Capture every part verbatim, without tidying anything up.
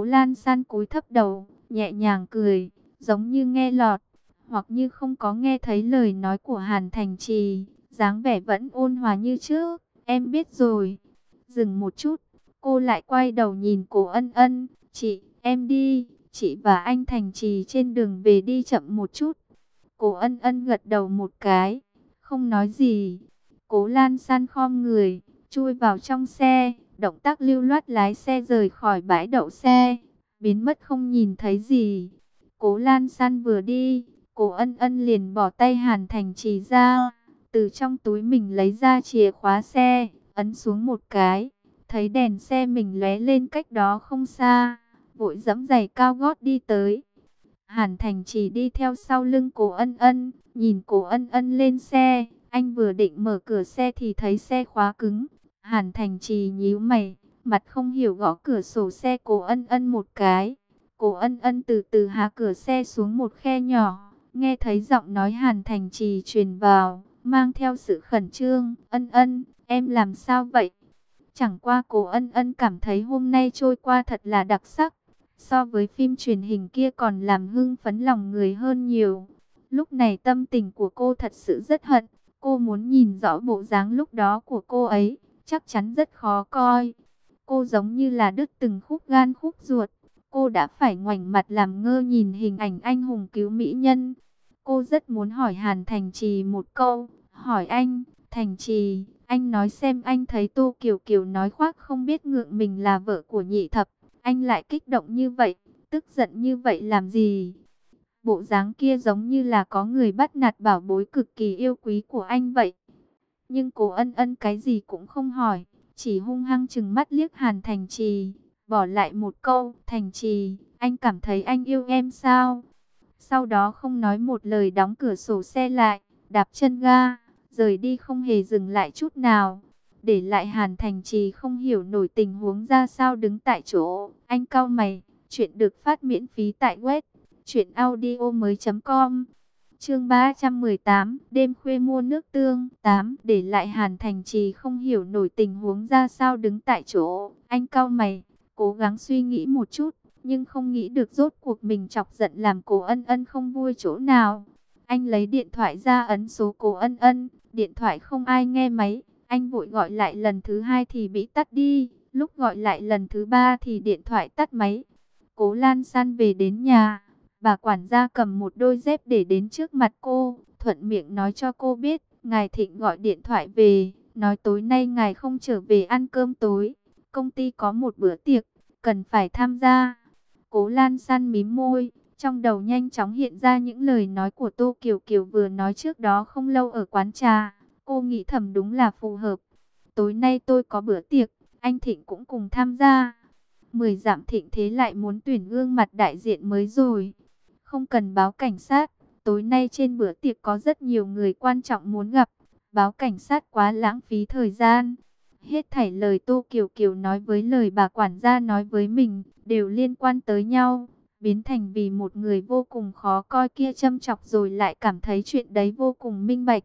Lan San cúi thấp đầu, nhẹ nhàng cười, giống như nghe lọt, hoặc như không có nghe thấy lời nói của Hàn Thành Trì, dáng vẻ vẫn ôn hòa như trước. Em biết rồi. Dừng một chút, cô lại quay đầu nhìn Cố Ân Ân. Chị, em đi, chị và anh Thành Trì trên đường về đi chậm một chút. Cố Ân Ân gật đầu một cái, không nói gì. Cố Lan San khom người, chui vào trong xe, động tác lưu loát lái xe rời khỏi bãi đậu xe, biến mất không nhìn thấy gì. Cố Lan San vừa đi, Cố Ân Ân liền bỏ tay Hàn Thành Trì ra, từ trong túi mình lấy ra chìa khóa xe, ấn xuống một cái, thấy đèn xe mình lóe lên cách đó không xa, vội giẫm giày cao gót đi tới. Hàn Thành Trì đi theo sau lưng Cố Ân Ân, nhìn Cố Ân Ân lên xe, anh vừa định mở cửa xe thì thấy xe khóa cứng. Hàn Thành Trì nhíu mày, mặt không hiểu gõ cửa sổ xe Cố Ân Ân một cái. Cố Ân Ân từ từ hạ cửa xe xuống một khe nhỏ, nghe thấy giọng nói Hàn Thành Trì truyền vào, mang theo sự khẩn trương. Ân Ân, em làm sao vậy? Chẳng qua Cố Ân Ân cảm thấy hôm nay trôi qua thật là đặc sắc, so với phim truyền hình kia còn làm hưng phấn lòng người hơn nhiều. Lúc này tâm tình của cô thật sự rất hận, cô muốn nhìn rõ bộ dáng lúc đó của cô ấy, chắc chắn rất khó coi. Cô giống như là đứt từng khúc gan khúc ruột, cô đã phải ngoảnh mặt làm ngơ nhìn hình ảnh anh hùng cứu mỹ nhân. Cô rất muốn hỏi Hàn Thành Trì một câu, hỏi anh, Thành Trì, anh nói xem anh thấy Tô Kiều Kiều nói khoác không biết ngượng mình là vợ của Nhị Thập, anh lại kích động như vậy, tức giận như vậy làm gì? Bộ dáng kia giống như là có người bắt nạt bảo bối cực kỳ yêu quý của anh vậy. Nhưng Cố Ân Ân cái gì cũng không hỏi, chỉ hung hăng trừng mắt liếc Hàn Thành Trì, bỏ lại một câu, Thành Trì, anh cảm thấy anh yêu em sao? Sau đó không nói một lời đóng cửa sổ xe lại, đạp chân ga, rời đi không hề dừng lại chút nào. Để lại Hàn Thành Trì không hiểu nổi tình huống ra sao đứng tại chỗ, anh cau mày. Chuyện được phát miễn phí tại web truyện audio mới chấm com. Chương ba trăm mười tám, đêm khuya mua nước tương. Tám, để lại Hàn Thành Trì không hiểu nổi tình huống ra sao đứng tại chỗ, anh cau mày, cố gắng suy nghĩ một chút, nhưng không nghĩ được rốt cuộc mình chọc giận làm Cố Ân Ân không vui chỗ nào. Anh lấy điện thoại ra ấn số Cố Ân Ân, điện thoại không ai nghe máy, anh vội gọi lại lần thứ hai thì bị tắt đi, lúc gọi lại lần thứ ba thì điện thoại tắt máy. Cố Lan San về đến nhà, bà quản gia cầm một đôi dép để đến trước mặt cô, thuận miệng nói cho cô biết, ngài Thịnh gọi điện thoại về, nói tối nay ngài không trở về ăn cơm tối, công ty có một bữa tiệc, cần phải tham gia. Cố Lan San mím môi, trong đầu nhanh chóng hiện ra những lời nói của Tô Kiều Kiều vừa nói trước đó không lâu ở quán trà. Cô nghĩ thầm đúng là phù hợp. Tối nay tôi có bữa tiệc, anh Thịnh cũng cùng tham gia. Mười dặm Thịnh thế lại muốn tuyển gương mặt đại diện mới rồi. Không cần báo cảnh sát, tối nay trên bữa tiệc có rất nhiều người quan trọng muốn gặp. Báo cảnh sát quá lãng phí thời gian. Hết thảy lời Tô Kiều Kiều nói với lời bà quản gia nói với mình, đều liên quan tới nhau, biến thành vì một người vô cùng khó coi kia châm chọc rồi lại cảm thấy chuyện đấy vô cùng minh bạch.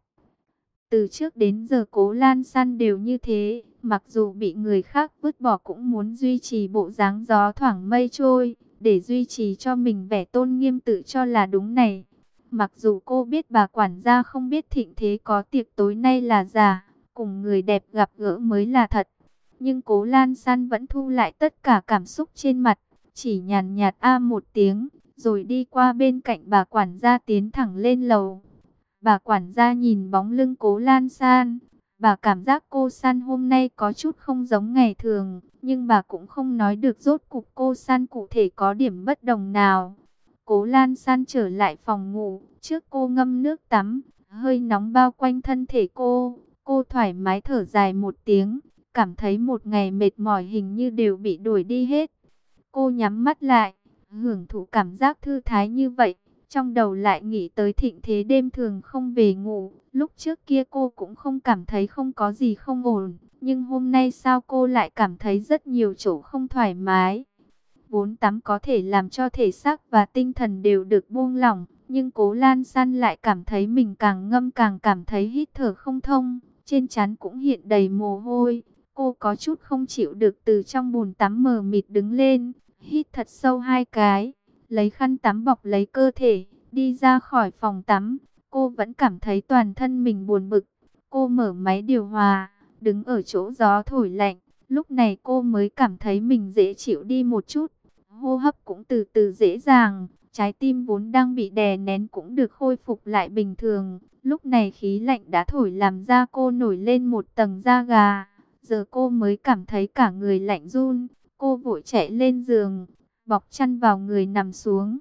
Từ trước đến giờ Cố Lan San đều như thế, mặc dù bị người khác vứt bỏ cũng muốn duy trì bộ dáng gió thoảng mây trôi, để duy trì cho mình vẻ tôn nghiêm tự cho là đúng này. Mặc dù cô biết bà quản gia không biết Thịnh thế có tiệc tối nay là giả, cùng người đẹp gặp gỡ mới là thật. Nhưng Cố Lan San vẫn thu lại tất cả cảm xúc trên mặt, chỉ nhàn nhạt a một tiếng, rồi đi qua bên cạnh bà quản gia tiến thẳng lên lầu. Bà quản gia nhìn bóng lưng Cố Lan San, bà cảm giác cô San hôm nay có chút không giống ngày thường, nhưng bà cũng không nói được rốt cuộc cô San cụ thể có điểm bất đồng nào. Cố Lan San trở lại phòng ngủ, trước cô ngâm nước tắm, hơi nóng bao quanh thân thể cô, cô thoải mái thở dài một tiếng, cảm thấy một ngày mệt mỏi hình như đều bị đuổi đi hết. Cô nhắm mắt lại, hưởng thụ cảm giác thư thái như vậy. Trong đầu lại nghĩ tới Thịnh thế đêm thường không về ngủ. Lúc trước kia cô cũng không cảm thấy không có gì không ổn. Nhưng hôm nay sao cô lại cảm thấy rất nhiều chỗ không thoải mái. Vốn tắm có thể làm cho thể xác và tinh thần đều được buông lỏng. Nhưng Cố Lan San lại cảm thấy mình càng ngâm càng cảm thấy hít thở không thông. Trên trán cũng hiện đầy mồ hôi. Cô có chút không chịu được từ trong bồn tắm mờ mịt đứng lên. hít thật sâu hai cái, lấy khăn tắm bọc lấy cơ thể, đi ra khỏi phòng tắm. Cô vẫn cảm thấy toàn thân mình buồn bực. Cô mở máy điều hòa, đứng ở chỗ gió thổi lạnh. Lúc này cô mới cảm thấy mình dễ chịu đi một chút. Hô hấp cũng từ từ dễ dàng. Trái tim vốn đang bị đè nén cũng được khôi phục lại bình thường. Lúc này khí lạnh đã thổi làm da cô nổi lên một tầng da gà. Giờ cô mới cảm thấy cả người lạnh run. Cô vội chạy lên giường, bọc chăn vào người nằm xuống.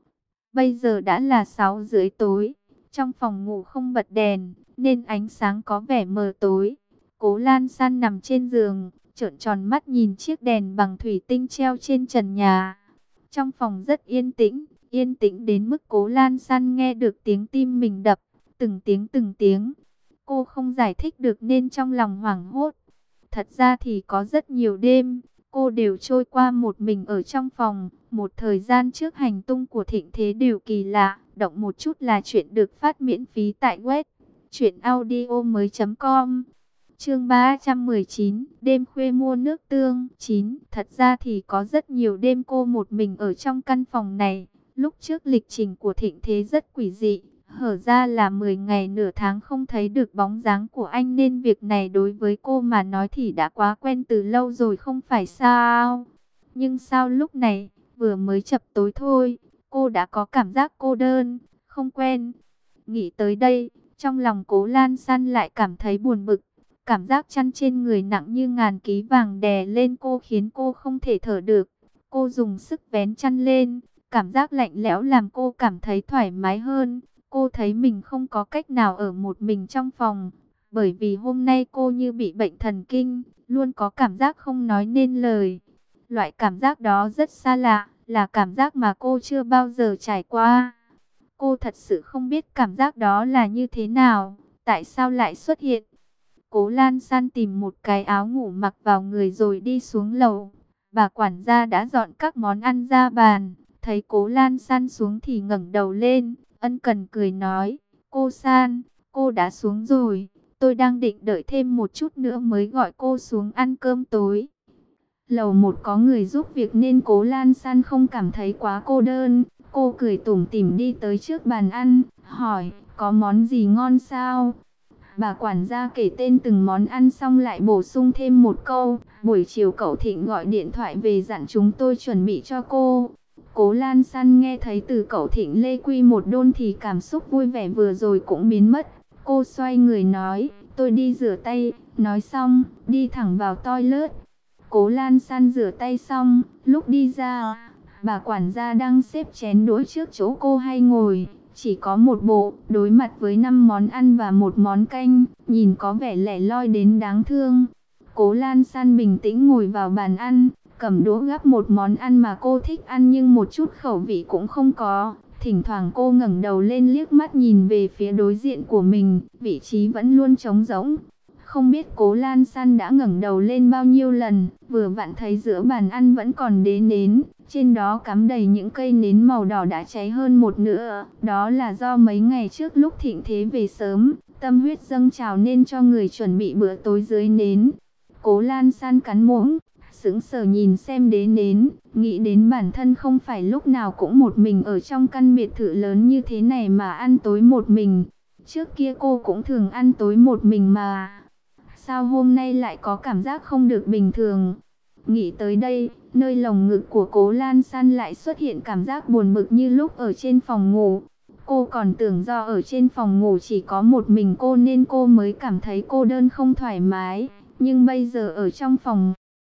Bây giờ đã là sáu rưỡi tối. Trong phòng ngủ không bật đèn, nên ánh sáng có vẻ mờ tối. Cố Lan San nằm trên giường, trợn tròn mắt nhìn chiếc đèn bằng thủy tinh treo trên trần nhà. Trong phòng rất yên tĩnh, yên tĩnh đến mức Cố Lan San nghe được tiếng tim mình đập, từng tiếng từng tiếng. Cô không giải thích được nên trong lòng hoảng hốt. Thật ra thì có rất nhiều đêm, cô đều trôi qua một mình ở trong phòng. Một thời gian trước hành tung của Thịnh Thế đều kỳ lạ, động một chút là chuyện được phát miễn phí tại web truyện audio mới chấm com. Chương ba trăm mười chín, đêm khuya mua nước tương. Chín. Thật ra thì có rất nhiều đêm cô một mình ở trong căn phòng này. Lúc trước lịch trình của Thịnh Thế rất quỷ dị, hở ra là mười ngày nửa tháng không thấy được bóng dáng của anh, nên việc này đối với cô mà nói thì đã quá quen từ lâu rồi không phải sao. Nhưng sao lúc này, vừa mới chập tối thôi, cô đã có cảm giác cô đơn, không quen. Nghĩ tới đây, trong lòng Cố Lan San lại cảm thấy buồn bực. Cảm giác chăn trên người nặng như ngàn ký vàng đè lên cô khiến cô không thể thở được. Cô dùng sức vén chăn lên, cảm giác lạnh lẽo làm cô cảm thấy thoải mái hơn. Cô thấy mình không có cách nào ở một mình trong phòng, bởi vì hôm nay cô như bị bệnh thần kinh, luôn có cảm giác không nói nên lời. Loại cảm giác đó rất xa lạ, là cảm giác mà cô chưa bao giờ trải qua. Cô thật sự không biết cảm giác đó là như thế nào, tại sao lại xuất hiện. Cố Lan San tìm một cái áo ngủ mặc vào người rồi đi xuống lầu. Bà quản gia đã dọn các món ăn ra bàn, thấy Cố Lan San xuống thì ngẩng đầu lên, ân cần cười nói, cô San, cô đã xuống rồi, tôi đang định đợi thêm một chút nữa mới gọi cô xuống ăn cơm tối. Lầu một có người giúp việc nên Cố Lan San không cảm thấy quá cô đơn. Cô cười tủm tỉm đi tới trước bàn ăn, hỏi, có món gì ngon sao? Bà quản gia kể tên từng món ăn xong lại bổ sung thêm một câu, buổi chiều cậu Thịnh gọi điện thoại về dặn chúng tôi chuẩn bị cho cô. Cố Lan San nghe thấy từ cậu Thịnh Lê Quy một đôn thì cảm xúc vui vẻ vừa rồi cũng biến mất. Cô xoay người nói, tôi đi rửa tay, nói xong, đi thẳng vào toilet. Cố Lan San rửa tay xong, lúc đi ra, bà quản gia đang xếp chén đũa trước chỗ cô hay ngồi. Chỉ có một bộ, đối mặt với năm món ăn và một món canh, nhìn có vẻ lẻ loi đến đáng thương. Cố Lan San bình tĩnh ngồi vào bàn ăn, cầm đũa gắp một món ăn mà cô thích ăn nhưng một chút khẩu vị cũng không có. Thỉnh thoảng cô ngẩng đầu lên liếc mắt nhìn về phía đối diện của mình, vị trí vẫn luôn trống rỗng. Không biết Cố Lan San đã ngẩng đầu lên bao nhiêu lần, vừa vặn thấy giữa bàn ăn vẫn còn đế nến, trên đó cắm đầy những cây nến màu đỏ đã cháy hơn một nửa. Đó là do mấy ngày trước lúc Thịnh Thế về sớm, tâm huyết dâng trào nên cho người chuẩn bị bữa tối dưới nến. Cố Lan San cắn muỗng, sững sờ nhìn xem đế nến, nghĩ đến bản thân không phải lúc nào cũng một mình ở trong căn biệt thự lớn như thế này mà ăn tối một mình. Trước kia cô cũng thường ăn tối một mình mà. Sao hôm nay lại có cảm giác không được bình thường? Nghĩ tới đây, nơi lồng ngực của Cố Lan San lại xuất hiện cảm giác buồn bực như lúc ở trên phòng ngủ. Cô còn tưởng do ở trên phòng ngủ chỉ có một mình cô nên cô mới cảm thấy cô đơn không thoải mái. Nhưng bây giờ ở trong phòng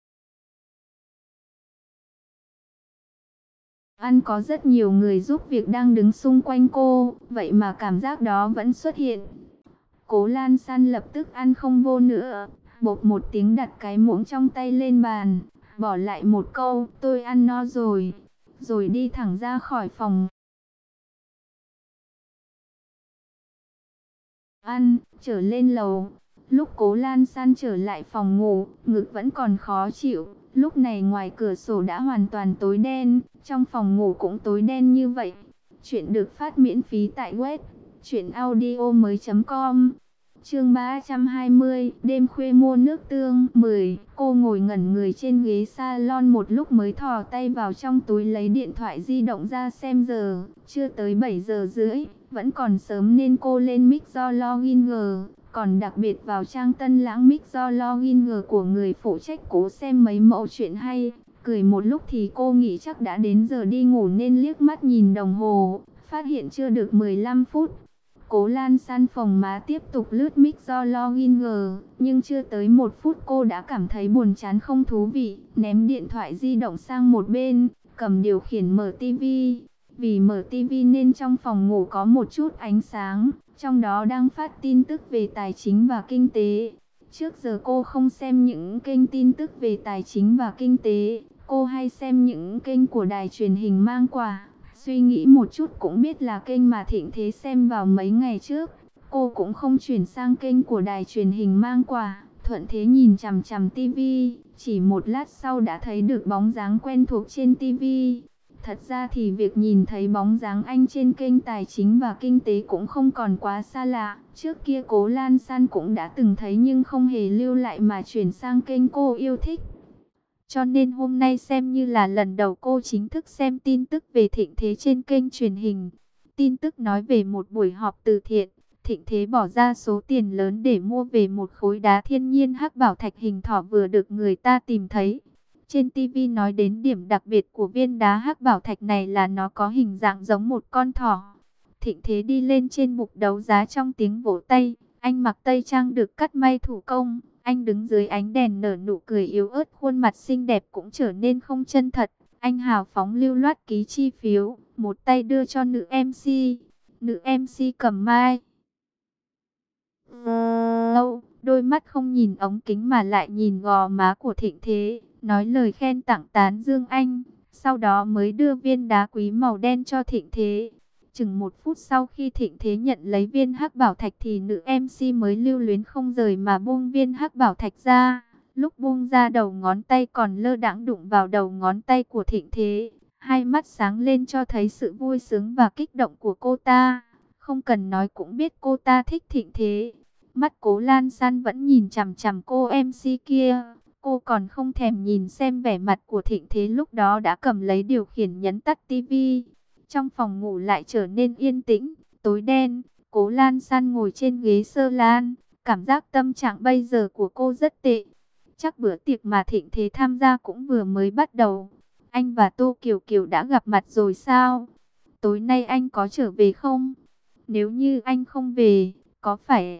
ăn có rất nhiều người giúp việc đang đứng xung quanh cô, vậy mà cảm giác đó vẫn xuất hiện. Cố Lan San lập tức ăn không vô nữa, bộp một tiếng đặt cái muỗng trong tay lên bàn, bỏ lại một câu, tôi ăn no rồi, rồi đi thẳng ra khỏi phòng ăn, trở lên lầu. Lúc Cố Lan San trở lại phòng ngủ, ngực vẫn còn khó chịu. Lúc này ngoài cửa sổ đã hoàn toàn tối đen, trong phòng ngủ cũng tối đen như vậy. Chuyện được phát miễn phí tại web truyện audio mới chấm com. Chương ba trăm hai mươi, đêm khuya mua nước tương. mười. Cô ngồi ngẩn người trên ghế salon một lúc mới thò tay vào trong túi lấy điện thoại di động ra xem giờ. Chưa tới bảy giờ rưỡi, vẫn còn sớm nên cô lên mic do login G. Còn đặc biệt vào trang Tân Lãng mic do login G của người phụ trách cố xem mấy mẫu chuyện hay. Cười một lúc thì cô nghĩ chắc đã đến giờ đi ngủ nên liếc mắt nhìn đồng hồ, phát hiện chưa được mười lăm phút. Cố Lan San phồng má tiếp tục lướt mic do login G, nhưng chưa tới một phút cô đã cảm thấy buồn chán không thú vị, ném điện thoại di động sang một bên, cầm điều khiển mở tivi. Vì mở tivi nên trong phòng ngủ có một chút ánh sáng, trong đó đang phát tin tức về tài chính và kinh tế. Trước giờ cô không xem những kênh tin tức về tài chính và kinh tế, cô hay xem những kênh của đài truyền hình Mang Quả. Suy nghĩ một chút cũng biết là kênh mà Thịnh Thế xem vào mấy ngày trước. Cô cũng không chuyển sang kênh của đài truyền hình Mang Quả. Thuận thế nhìn chằm chằm tivi, chỉ một lát sau đã thấy được bóng dáng quen thuộc trên tivi. Thật ra thì việc nhìn thấy bóng dáng anh trên kênh tài chính và kinh tế cũng không còn quá xa lạ. Trước kia Cố Lan San cũng đã từng thấy nhưng không hề lưu lại mà chuyển sang kênh cô yêu thích. Cho nên hôm nay xem như là lần đầu cô chính thức xem tin tức về Thịnh Thế trên kênh truyền hình. Tin tức nói về một buổi họp từ thiện. Thịnh Thế bỏ ra số tiền lớn để mua về một khối đá thiên nhiên hắc bảo thạch hình thỏ vừa được người ta tìm thấy. Trên tivi nói đến điểm đặc biệt của viên đá hắc bảo thạch này là nó có hình dạng giống một con thỏ. Thịnh Thế đi lên trên bục đấu giá trong tiếng vỗ tay. Anh mặc tây trang được cắt may thủ công. Anh đứng dưới ánh đèn nở nụ cười yếu ớt, khuôn mặt xinh đẹp cũng trở nên không chân thật. Anh hào phóng lưu loát ký chi phiếu, một tay đưa cho nữ em xê. Nữ em xê cầm mai. Lâu, đôi mắt không nhìn ống kính mà lại nhìn gò má của Thịnh Thế, nói lời khen tặng tán dương anh. Sau đó mới đưa viên đá quý màu đen cho Thịnh Thế. Chừng một phút sau khi Thịnh Thế nhận lấy viên hắc bảo thạch thì nữ em xê mới lưu luyến không rời mà buông viên hắc bảo thạch ra. Lúc buông ra đầu ngón tay còn lơ đãng đụng vào đầu ngón tay của Thịnh Thế. Hai mắt sáng lên cho thấy sự vui sướng và kích động của cô ta. Không cần nói cũng biết cô ta thích Thịnh Thế. Mắt Cố Lan San vẫn nhìn chằm chằm cô em xê kia. Cô còn không thèm nhìn xem vẻ mặt của Thịnh Thế lúc đó đã cầm lấy điều khiển nhấn tắt tivi. Trong phòng ngủ lại trở nên yên tĩnh, tối đen. Cố Lan San ngồi trên ghế sơ lan. Cảm giác tâm trạng bây giờ của cô rất tệ. Chắc bữa tiệc mà Thịnh Thế tham gia cũng vừa mới bắt đầu. Anh và Tô Kiều Kiều đã gặp mặt rồi sao? Tối nay anh có trở về không? Nếu như anh không về, có phải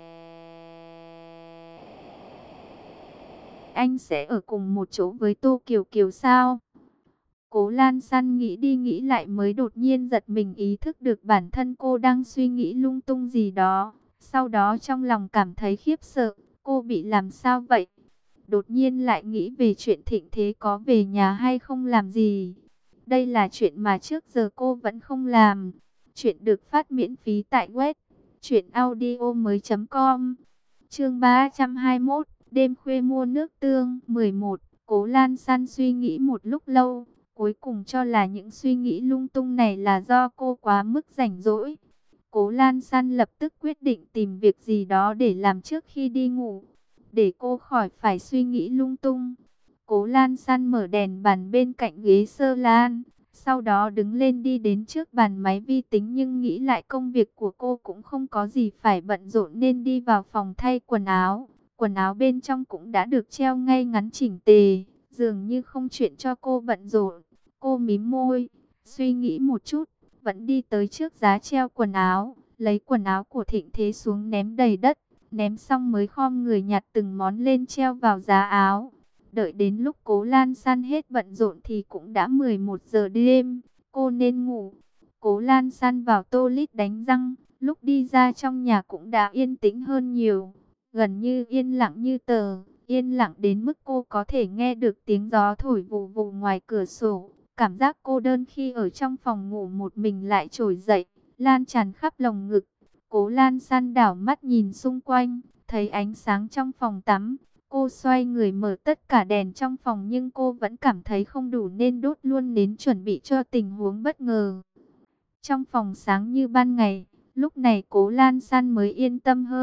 anh sẽ ở cùng một chỗ với Tô Kiều Kiều sao? Cố Lan San nghĩ đi nghĩ lại mới đột nhiên giật mình ý thức được bản thân cô đang suy nghĩ lung tung gì đó. Sau đó trong lòng cảm thấy khiếp sợ, cô bị làm sao vậy? Đột nhiên lại nghĩ về chuyện Thịnh Thế có về nhà hay không làm gì. Đây là chuyện mà trước giờ cô vẫn không làm. Chuyện được phát miễn phí tại web truyện audio mới chấm com. Chương ba trăm hai mươi mốt, đêm khuya mua nước tương. mười một. Cố Lan San suy nghĩ một lúc lâu, cuối cùng cho là những suy nghĩ lung tung này là do cô quá mức rảnh rỗi. Cố Lan San lập tức quyết định tìm việc gì đó để làm trước khi đi ngủ, để cô khỏi phải suy nghĩ lung tung. Cố Lan San mở đèn bàn bên cạnh ghế sơ lan, sau đó đứng lên đi đến trước bàn máy vi tính, nhưng nghĩ lại công việc của cô cũng không có gì phải bận rộn nên đi vào phòng thay quần áo. Quần áo bên trong cũng đã được treo ngay ngắn chỉnh tề, dường như không chuyện cho cô bận rộn. Cô mím môi, suy nghĩ một chút, vẫn đi tới trước giá treo quần áo, lấy quần áo của Thịnh Thế xuống ném đầy đất. Ném xong mới khom người nhặt từng món lên treo vào giá áo. Đợi đến lúc Cố Lan San hết bận rộn thì cũng đã mười một giờ đêm, cô nên ngủ. Cố Lan San vào toilet đánh răng, lúc đi ra trong nhà cũng đã yên tĩnh hơn nhiều. Gần như yên lặng như tờ, yên lặng đến mức cô có thể nghe được tiếng gió thổi vù vù ngoài cửa sổ. Cảm giác cô đơn khi ở trong phòng ngủ một mình lại trỗi dậy, lan tràn khắp lồng ngực. Cố Lan San đảo mắt nhìn xung quanh, thấy ánh sáng trong phòng tắm. Cô xoay người mở tất cả đèn trong phòng nhưng cô vẫn cảm thấy không đủ nên đốt luôn nến chuẩn bị cho tình huống bất ngờ. Trong phòng sáng như ban ngày, lúc này Cố Lan San mới yên tâm hơn.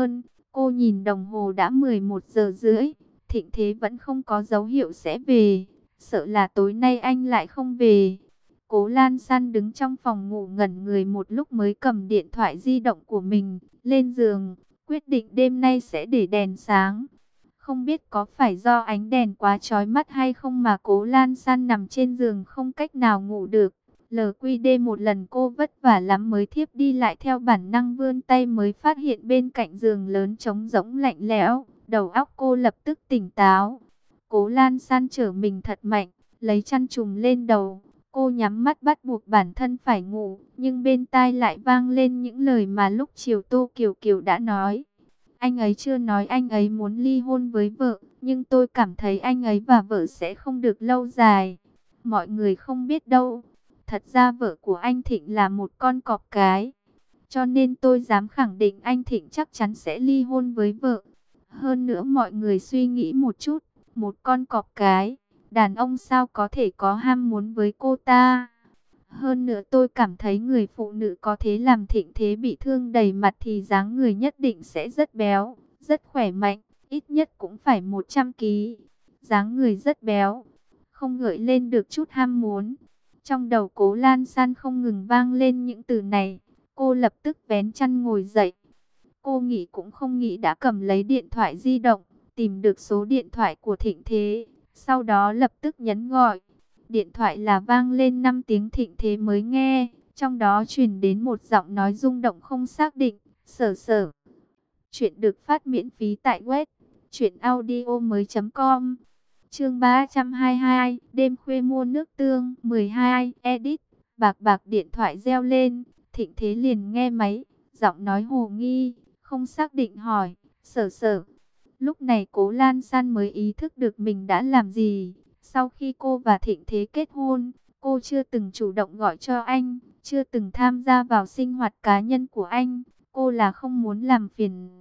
Cô nhìn đồng hồ đã mười một giờ rưỡi, Thịnh Thế vẫn không có dấu hiệu sẽ về, sợ là tối nay anh lại không về. Cố Lan San đứng trong phòng ngủ ngẩn người một lúc mới cầm điện thoại di động của mình lên giường, quyết định đêm nay sẽ để đèn sáng. Không biết có phải do ánh đèn quá chói mắt hay không mà Cố Lan San nằm trên giường không cách nào ngủ được. lờ quy đê một lần cô vất vả lắm mới thiếp đi, lại theo bản năng vươn tay mới phát hiện bên cạnh giường lớn trống rỗng lạnh lẽo. Đầu óc cô lập tức tỉnh táo. Cố Lan San trở mình thật mạnh, lấy chăn trùm lên đầu. Cô nhắm mắt bắt buộc bản thân phải ngủ, nhưng bên tai lại vang lên những lời mà lúc chiều Tô Kiều Kiều đã nói. Anh ấy chưa nói anh ấy muốn ly hôn với vợ, nhưng tôi cảm thấy anh ấy và vợ sẽ không được lâu dài. Mọi người không biết đâu, thật ra vợ của anh Thịnh là một con cọp cái. Cho nên tôi dám khẳng định anh Thịnh chắc chắn sẽ ly hôn với vợ. Hơn nữa mọi người suy nghĩ một chút, một con cọp cái, đàn ông sao có thể có ham muốn với cô ta. Hơn nữa tôi cảm thấy người phụ nữ có thế làm Thịnh Thế bị thương đầy mặt thì dáng người nhất định sẽ rất béo, rất khỏe mạnh, ít nhất cũng phải một trăm ki lô gam. Dáng người rất béo, không gợi lên được chút ham muốn. Trong đầu Cố Lan San không ngừng vang lên những từ này, cô lập tức vén chăn ngồi dậy. Cô nghĩ cũng không nghĩ đã cầm lấy điện thoại di động, tìm được số điện thoại của Thịnh Thế, sau đó lập tức nhấn gọi. Điện thoại là vang lên năm tiếng Thịnh Thế mới nghe, trong đó truyền đến một giọng nói rung động không xác định. Sở Sở. Chuyện được phát miễn phí tại web truyện audio mới chấm com. Chương ba trăm hai mươi hai, đêm khuya mua nước tương. Mười hai, edit. Bạc bạc điện thoại reo lên, Thịnh Thế liền nghe máy, giọng nói hồ nghi, không xác định hỏi, Sở Sở. Lúc này Cố Lan San mới ý thức được mình đã làm gì. Sau khi cô và Thịnh Thế kết hôn, cô chưa từng chủ động gọi cho anh, chưa từng tham gia vào sinh hoạt cá nhân của anh. Cô là không muốn làm phiền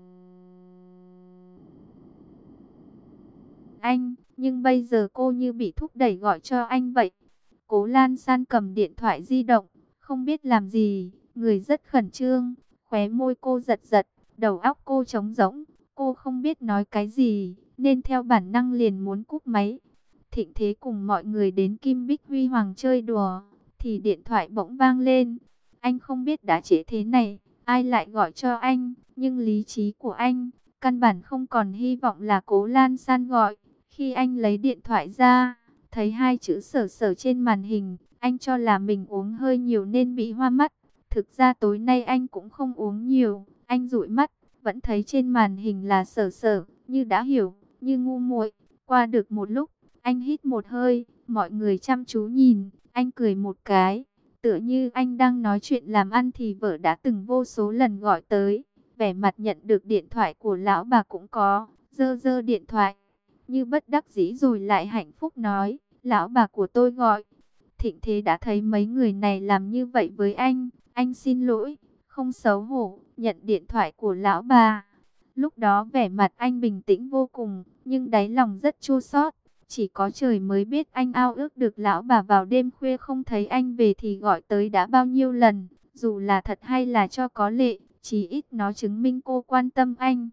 anh, nhưng bây giờ cô như bị thúc đẩy gọi cho anh vậy. Cố Lan San cầm điện thoại di động, không biết làm gì, người rất khẩn trương, khóe môi cô giật giật, đầu óc cô trống rỗng, cô không biết nói cái gì, nên theo bản năng liền muốn cúp máy. Thịnh Thế cùng mọi người đến Kim Bích Huy Hoàng chơi đùa, thì điện thoại bỗng vang lên. Anh không biết đã trễ thế này, ai lại gọi cho anh, nhưng lý trí của anh, căn bản không còn hy vọng là Cố Lan San gọi. Khi anh lấy điện thoại ra, thấy hai chữ Sở Sở trên màn hình, anh cho là mình uống hơi nhiều nên bị hoa mắt. Thực ra tối nay anh cũng không uống nhiều, anh dụi mắt, vẫn thấy trên màn hình là Sở Sở, như đã hiểu, như ngu muội. Qua được một lúc, anh hít một hơi, mọi người chăm chú nhìn, anh cười một cái, tựa như anh đang nói chuyện làm ăn thì vợ đã từng vô số lần gọi tới. Vẻ mặt nhận được điện thoại của lão bà cũng có, dơ dơ điện thoại, như bất đắc dĩ rồi lại hạnh phúc nói, lão bà của tôi gọi. Thịnh Thế đã thấy mấy người này làm như vậy với anh, anh xin lỗi, không xấu hổ, nhận điện thoại của lão bà. Lúc đó vẻ mặt anh bình tĩnh vô cùng, nhưng đáy lòng rất chua xót. Chỉ có trời mới biết anh ao ước được lão bà vào đêm khuya không thấy anh về thì gọi tới đã bao nhiêu lần. Dù là thật hay là cho có lệ, chí ít nó chứng minh cô quan tâm anh.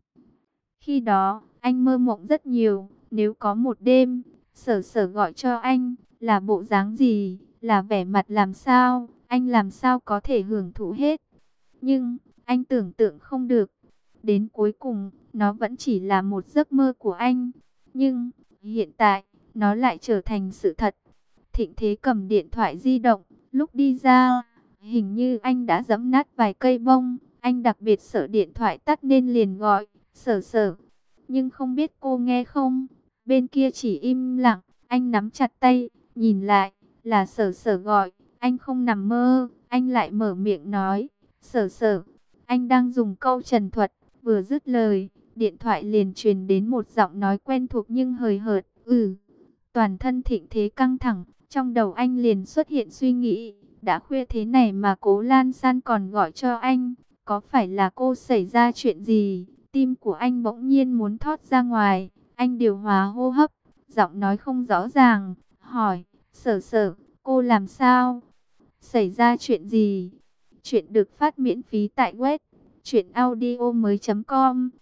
Khi đó, anh mơ mộng rất nhiều. Nếu có một đêm, Sở Sở gọi cho anh, là bộ dáng gì, là vẻ mặt làm sao, anh làm sao có thể hưởng thụ hết. Nhưng, anh tưởng tượng không được. Đến cuối cùng, nó vẫn chỉ là một giấc mơ của anh. Nhưng, hiện tại, nó lại trở thành sự thật. Thịnh Thế cầm điện thoại di động, lúc đi ra, hình như anh đã giẫm nát vài cây bông. Anh đặc biệt sợ điện thoại tắt nên liền gọi, Sở Sở. Nhưng không biết cô nghe không, bên kia chỉ im lặng. Anh nắm chặt tay, nhìn lại, là Sở Sở gọi. Anh không nằm mơ, anh lại mở miệng nói, Sở Sở. Anh đang dùng câu trần thuật, vừa dứt lời, điện thoại liền truyền đến một giọng nói quen thuộc nhưng hời hợt, ừ. Toàn thân Thịnh Thế căng thẳng, trong đầu anh liền xuất hiện suy nghĩ, đã khuya thế này mà Cố Lan San còn gọi cho anh, có phải là cô xảy ra chuyện gì? Tim của anh bỗng nhiên muốn thoát ra ngoài, anh điều hòa hô hấp, giọng nói không rõ ràng, hỏi, Sở Sở, cô làm sao? Xảy ra chuyện gì? Chuyện được phát miễn phí tại web truyện audio mới chấm com.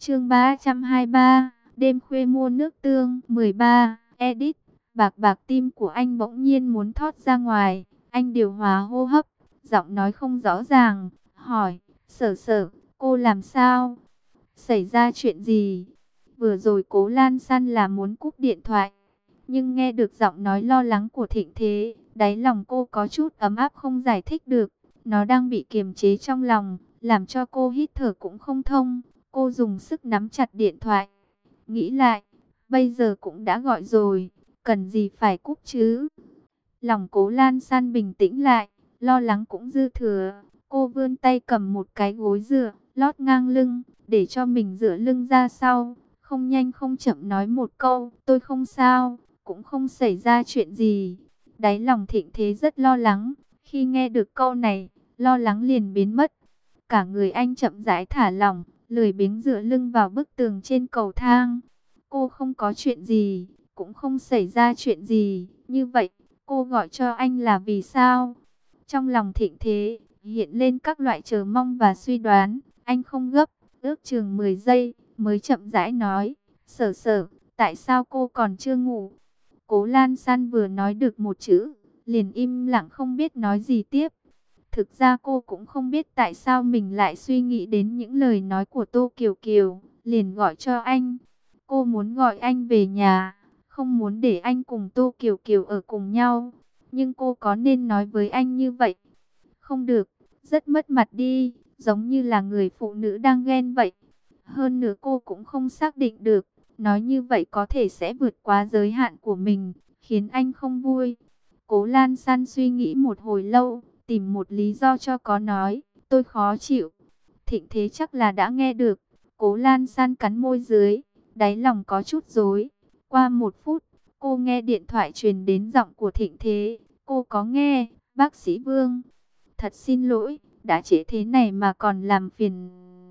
Chương ba trăm hai mươi ba, đêm khuya mua nước tương. Mười ba, edit. Bạc bạc tim của anh bỗng nhiên muốn thoát ra ngoài. Anh điều hòa hô hấp, giọng nói không rõ ràng, hỏi, Sở Sở, cô làm sao? Xảy ra chuyện gì? Vừa rồi Cố Lan San là muốn cúp điện thoại, nhưng nghe được giọng nói lo lắng của Thịnh Thế, đáy lòng cô có chút ấm áp không giải thích được. Nó đang bị kiềm chế trong lòng, làm cho cô hít thở cũng không thông. Cô dùng sức nắm chặt điện thoại, nghĩ lại, bây giờ cũng đã gọi rồi, cần gì phải cúp chứ? Lòng Cố Lan San bình tĩnh lại, lo lắng cũng dư thừa. Cô vươn tay cầm một cái gối dựa, lót ngang lưng, để cho mình dựa lưng ra sau. Không nhanh không chậm nói một câu, tôi không sao, cũng không xảy ra chuyện gì. Đáy lòng Thịnh Thế rất lo lắng, khi nghe được câu này, lo lắng liền biến mất. Cả người anh chậm rãi thả lỏng, lười biếng dựa lưng vào bức tường trên cầu thang. Cô không có chuyện gì, cũng không xảy ra chuyện gì, như vậy, cô gọi cho anh là vì sao? Trong lòng Thịnh Thế hiện lên các loại chờ mong và suy đoán. Anh không gấp, ước chừng mười giây mới chậm rãi nói, Sở Sở, tại sao cô còn chưa ngủ? Cố Lan San vừa nói được một chữ, liền im lặng không biết nói gì tiếp. Thực ra cô cũng không biết tại sao mình lại suy nghĩ đến những lời nói của Tô Kiều Kiều, liền gọi cho anh. Cô muốn gọi anh về nhà, không muốn để anh cùng Tô Kiều Kiều ở cùng nhau. Nhưng cô có nên nói với anh như vậy? Không được, rất mất mặt đi, giống như là người phụ nữ đang ghen vậy. Hơn nữa cô cũng không xác định được, nói như vậy có thể sẽ vượt quá giới hạn của mình, khiến anh không vui. Cố Lan San suy nghĩ một hồi lâu, tìm một lý do cho có nói, tôi khó chịu. Thịnh Thế chắc là đã nghe được. Cố Lan San cắn môi dưới, đáy lòng có chút rối. Qua một phút, cô nghe điện thoại truyền đến giọng của Thịnh Thế. Cô có nghe, bác sĩ Vương. Thật xin lỗi, đã trễ thế này mà còn làm phiền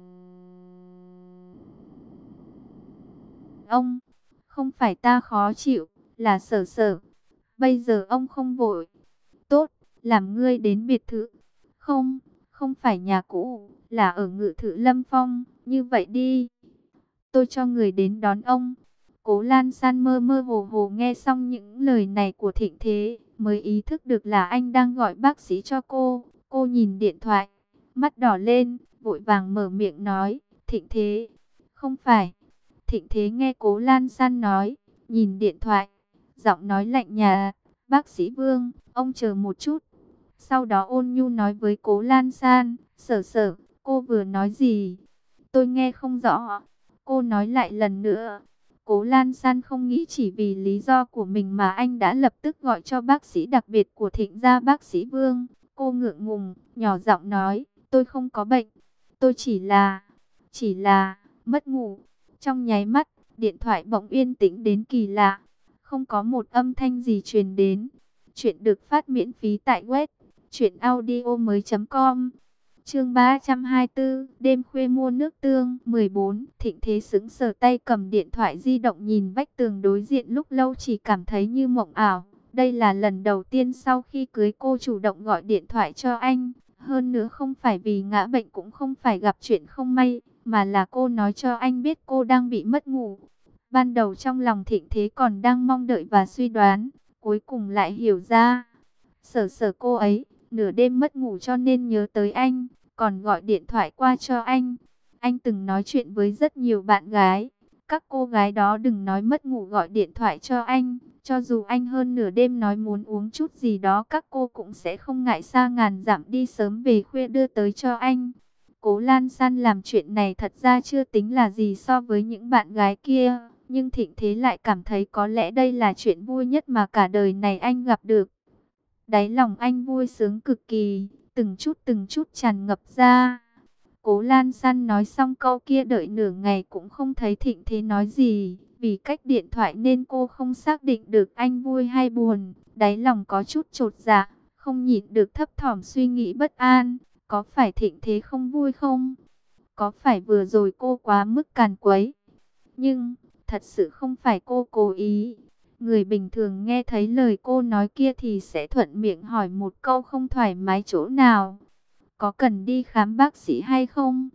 ông. Không phải ta khó chịu, là Sở Sở. Bây giờ ông không vội. Tốt, làm ngươi đến biệt thự. Không, không phải nhà cũ, là ở Ngự Thự Lâm Phong. Như vậy đi, tôi cho người đến đón ông. Cố Lan San mơ mơ hồ hồ nghe xong những lời này của Thịnh Thế, mới ý thức được là anh đang gọi bác sĩ cho cô. Cô nhìn điện thoại, mắt đỏ lên, vội vàng mở miệng nói, Thịnh Thế, không phải. Thịnh Thế nghe Cố Lan San nói, nhìn điện thoại, giọng nói lạnh nhạt, bác sĩ Vương, ông chờ một chút. Sau đó ôn nhu nói với Cố Lan San, Sở Sở, cô vừa nói gì? Tôi nghe không rõ. Cô nói lại lần nữa. Cố Lan San không nghĩ chỉ vì lý do của mình mà anh đã lập tức gọi cho bác sĩ đặc biệt của Thịnh gia, bác sĩ Vương. Cô ngượng ngùng, nhỏ giọng nói, tôi không có bệnh. Tôi chỉ là, chỉ là, mất ngủ. Trong nháy mắt, điện thoại bỗng yên tĩnh đến kỳ lạ. Không có một âm thanh gì truyền đến. Chuyện được phát miễn phí tại web truyện audio mới chấm com. Chương ba trăm hai mươi tư, đêm khuya mua nước tương. Mười bốn, Thịnh Thế sững sờ, tay cầm điện thoại di động nhìn vách tường đối diện lúc lâu chỉ cảm thấy như mộng ảo. Đây là lần đầu tiên sau khi cưới cô chủ động gọi điện thoại cho anh. Hơn nữa không phải vì ngã bệnh, cũng không phải gặp chuyện không may, mà là cô nói cho anh biết cô đang bị mất ngủ. Ban đầu trong lòng Thịnh Thế còn đang mong đợi và suy đoán, cuối cùng lại hiểu ra. Sở Sở cô ấy nửa đêm mất ngủ cho nên nhớ tới anh, còn gọi điện thoại qua cho anh. Anh từng nói chuyện với rất nhiều bạn gái, các cô gái đó đừng nói mất ngủ gọi điện thoại cho anh, cho dù anh hơn nửa đêm nói muốn uống chút gì đó, các cô cũng sẽ không ngại xa ngàn dặm đi sớm về khuya đưa tới cho anh. Cố Lan San làm chuyện này thật ra chưa tính là gì so với những bạn gái kia, nhưng Thịnh Thế lại cảm thấy có lẽ đây là chuyện vui nhất mà cả đời này anh gặp được. Đáy lòng anh vui sướng cực kỳ, từng chút từng chút tràn ngập ra. Cố Lan San nói xong câu kia đợi nửa ngày cũng không thấy Thịnh Thế nói gì. Vì cách điện thoại nên cô không xác định được anh vui hay buồn. Đáy lòng có chút chột dạ, không nhịn được thấp thỏm suy nghĩ bất an. Có phải Thịnh Thế không vui không? Có phải vừa rồi cô quá mức càn quấy? Nhưng, thật sự không phải cô cố ý. Người bình thường nghe thấy lời cô nói kia thì sẽ thuận miệng hỏi một câu không thoải mái chỗ nào. Có cần đi khám bác sĩ hay không?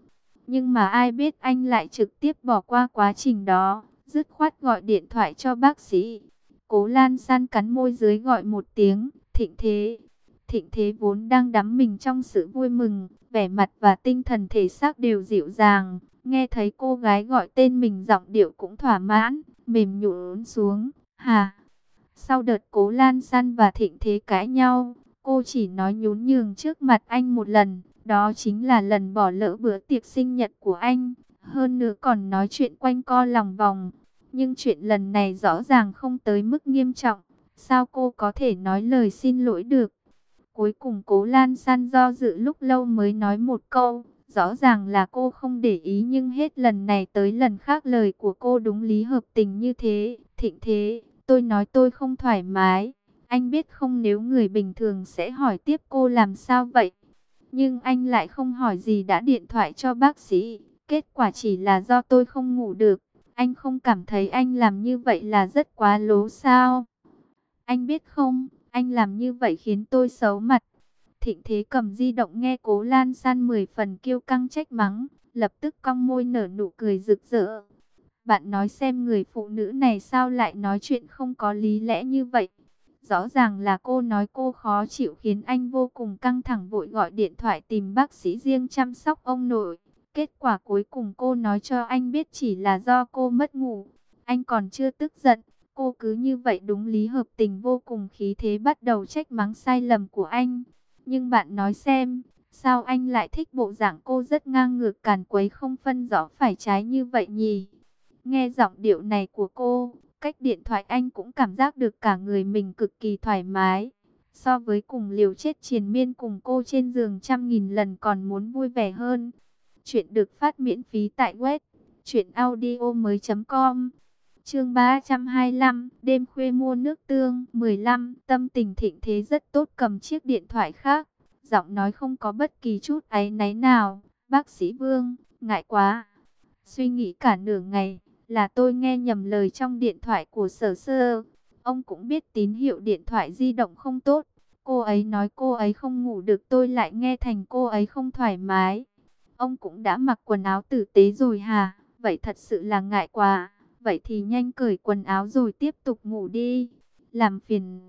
Nhưng mà ai biết anh lại trực tiếp bỏ qua quá trình đó, dứt khoát gọi điện thoại cho bác sĩ. Cố Lan San cắn môi dưới gọi một tiếng, Thịnh Thế. Thịnh Thế vốn đang đắm mình trong sự vui mừng, vẻ mặt và tinh thần thể xác đều dịu dàng. Nghe thấy cô gái gọi tên mình giọng điệu cũng thỏa mãn, mềm nhũn xuống. Hà. Sau đợt Cố Lan San và Thịnh Thế cãi nhau, cô chỉ nói nhún nhường trước mặt anh một lần. Đó chính là lần bỏ lỡ bữa tiệc sinh nhật của anh. Hơn nữa còn nói chuyện quanh co lòng vòng. Nhưng chuyện lần này rõ ràng không tới mức nghiêm trọng. Sao cô có thể nói lời xin lỗi được? Cuối cùng Cố Lan San do dự lúc lâu mới nói một câu. Rõ ràng là cô không để ý, nhưng hết lần này tới lần khác lời của cô đúng lý hợp tình như thế. Thịnh Thế, tôi nói tôi không thoải mái. Anh biết không, nếu người bình thường sẽ hỏi tiếp cô làm sao vậy. Nhưng anh lại không hỏi gì đã điện thoại cho bác sĩ. Kết quả chỉ là do tôi không ngủ được. Anh không cảm thấy anh làm như vậy là rất quá lố sao? Anh biết không, anh làm như vậy khiến tôi xấu mặt. Thịnh Thế cầm di động nghe Cố Lan San mười phần kiêu căng trách mắng, lập tức cong môi nở nụ cười rực rỡ. Bạn nói xem, người phụ nữ này sao lại nói chuyện không có lý lẽ như vậy? Rõ ràng là cô nói cô khó chịu khiến anh vô cùng căng thẳng, vội gọi điện thoại tìm bác sĩ riêng chăm sóc ông nội. Kết quả cuối cùng cô nói cho anh biết chỉ là do cô mất ngủ. Anh còn chưa tức giận, cô cứ như vậy đúng lý hợp tình vô cùng khí thế bắt đầu trách mắng sai lầm của anh. Nhưng bạn nói xem, sao anh lại thích bộ dạng cô rất ngang ngược càn quấy không phân rõ phải trái như vậy nhỉ? Nghe giọng điệu này của cô, cách điện thoại anh cũng cảm giác được cả người mình cực kỳ thoải mái. So với cùng liều chết triền miên cùng cô trên giường trăm nghìn lần còn muốn vui vẻ hơn. Chuyện được phát miễn phí tại web truyện audio mới chấm com. Chương ba trăm hai mươi lăm, đêm khuya mua nước tương. Mười lăm, tâm tình Thịnh Thế rất tốt, cầm chiếc điện thoại khác, giọng nói không có bất kỳ chút áy náy nào. Bác sĩ Vương, ngại quá. Suy nghĩ cả nửa ngày, là tôi nghe nhầm lời trong điện thoại của Sở Sơ. Ông cũng biết tín hiệu điện thoại di động không tốt. Cô ấy nói cô ấy không ngủ được, tôi lại nghe thành cô ấy không thoải mái. Ông cũng đã mặc quần áo tử tế rồi hả? Vậy thật sự là ngại quá. Vậy thì nhanh cởi quần áo rồi tiếp tục ngủ đi. Làm phiền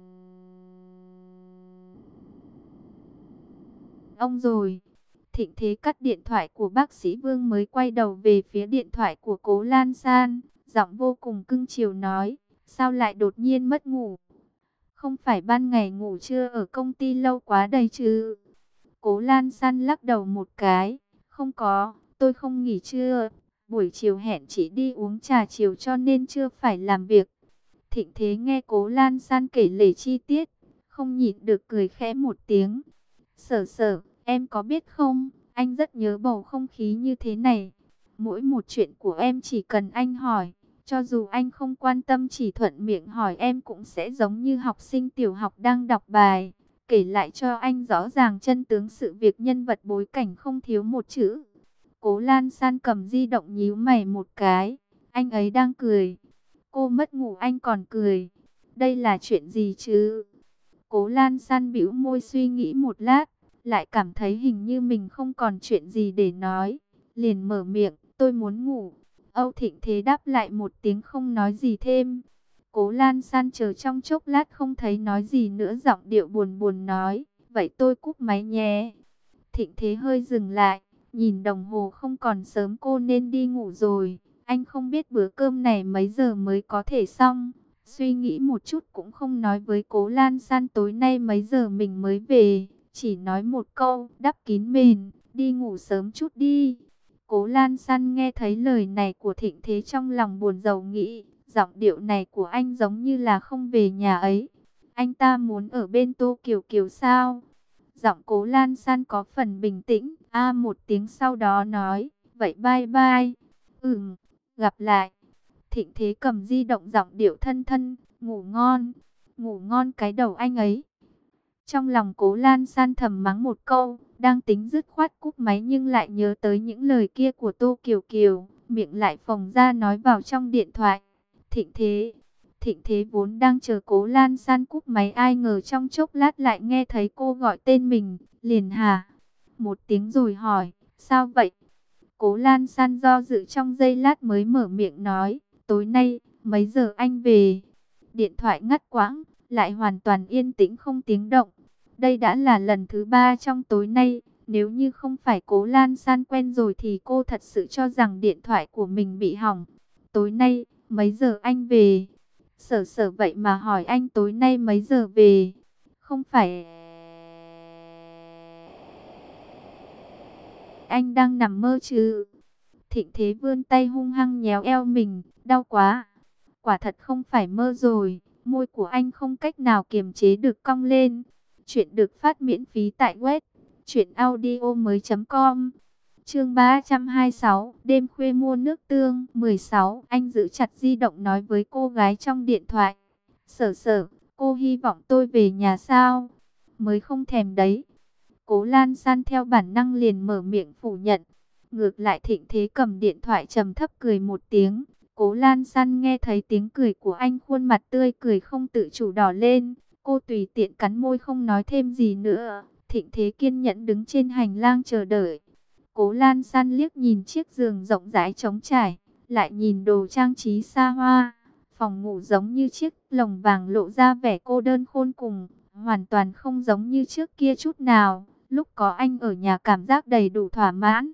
ông rồi. Thịnh Thế cắt điện thoại của bác sĩ Vương mới quay đầu về phía điện thoại của Cố Lan San. Giọng vô cùng cưng chiều nói, sao lại đột nhiên mất ngủ? Không phải ban ngày ngủ trưa ở công ty lâu quá đây chứ? Cố Lan San lắc đầu một cái, không có, tôi không nghỉ trưa. Buổi chiều hẹn chị đi uống trà chiều cho nên chưa phải làm việc. Thịnh Thế nghe Cố Lan San kể lể chi tiết, không nhịn được cười khẽ một tiếng. Sở Sở, em có biết không, anh rất nhớ bầu không khí như thế này. Mỗi một chuyện của em chỉ cần anh hỏi, cho dù anh không quan tâm chỉ thuận miệng hỏi em cũng sẽ giống như học sinh tiểu học đang đọc bài. Kể lại cho anh rõ ràng chân tướng sự việc, nhân vật bối cảnh không thiếu một chữ. Cố Lan San cầm di động nhíu mày một cái, anh ấy đang cười. Cô mất ngủ anh còn cười. Đây là chuyện gì chứ? Cố Lan San bĩu môi suy nghĩ một lát, lại cảm thấy hình như mình không còn chuyện gì để nói. Liền mở miệng, tôi muốn ngủ. Âu Thịnh Thế đáp lại một tiếng không nói gì thêm. Cố Lan San chờ trong chốc lát không thấy nói gì nữa, giọng điệu buồn buồn nói, vậy tôi cúp máy nhé. Thịnh Thế hơi dừng lại, nhìn đồng hồ không còn sớm, cô nên đi ngủ rồi. Anh không biết bữa cơm này mấy giờ mới có thể xong. Suy nghĩ một chút cũng không nói với Cố Lan San tối nay mấy giờ mình mới về. Chỉ nói một câu, đắp kín mền, đi ngủ sớm chút đi. Cố Lan San nghe thấy lời này của Thịnh Thế trong lòng buồn rầu nghĩ, giọng điệu này của anh giống như là không về nhà ấy. Anh ta muốn ở bên Tô Kiều Kiều sao? Giọng Cố Lan San có phần bình tĩnh, a một tiếng sau đó nói, vậy bye bye. Ừm, gặp lại. Thịnh Thế cầm di động, giọng điệu thân thân, ngủ ngon, ngủ ngon cái đầu anh ấy. Trong lòng Cố Lan San thầm mắng một câu, đang tính dứt khoát cúp máy nhưng lại nhớ tới những lời kia của Tô Kiều Kiều, miệng lại phồng ra nói vào trong điện thoại. Thịnh Thế, Thịnh Thế vốn đang chờ Cố Lan San cúp máy, ai ngờ trong chốc lát lại nghe thấy cô gọi tên mình, liền hà một tiếng rồi hỏi, sao vậy? Cố Lan San do dự trong giây lát mới mở miệng nói, tối nay, mấy giờ anh về? Điện thoại ngắt quãng, lại hoàn toàn yên tĩnh không tiếng động. Đây đã là lần thứ ba trong tối nay, nếu như không phải Cố Lan San quen rồi thì cô thật sự cho rằng điện thoại của mình bị hỏng. Tối nay, mấy giờ anh về? Sở sở vậy mà hỏi anh tối nay mấy giờ về? Không phải anh đang nằm mơ chứ? Thịnh Thế vươn tay hung hăng nhéo eo mình, đau quá. Quả thật không phải mơ rồi, môi của anh không cách nào kiềm chế được cong lên. Chuyện được phát miễn phí tại web truyện audio mới chấm com. Chương ba trăm hai mươi sáu, đêm khuya mua nước tương. Mười sáu, anh giữ chặt di động nói với cô gái trong điện thoại. Sở sở, cô hy vọng tôi về nhà sao? Mới không thèm đấy. Cố Lan San theo bản năng liền mở miệng phủ nhận. Ngược lại Thịnh Thế cầm điện thoại trầm thấp cười một tiếng. Cố Lan San nghe thấy tiếng cười của anh, khuôn mặt tươi cười không tự chủ đỏ lên. Cô tùy tiện cắn môi không nói thêm gì nữa. Thịnh Thế kiên nhẫn đứng trên hành lang chờ đợi. Cố Lan San liếc nhìn chiếc giường rộng rãi trống trải, lại nhìn đồ trang trí xa hoa. Phòng ngủ giống như chiếc lồng vàng lộ ra vẻ cô đơn khôn cùng, hoàn toàn không giống như trước kia chút nào. Lúc có anh ở nhà cảm giác đầy đủ thỏa mãn.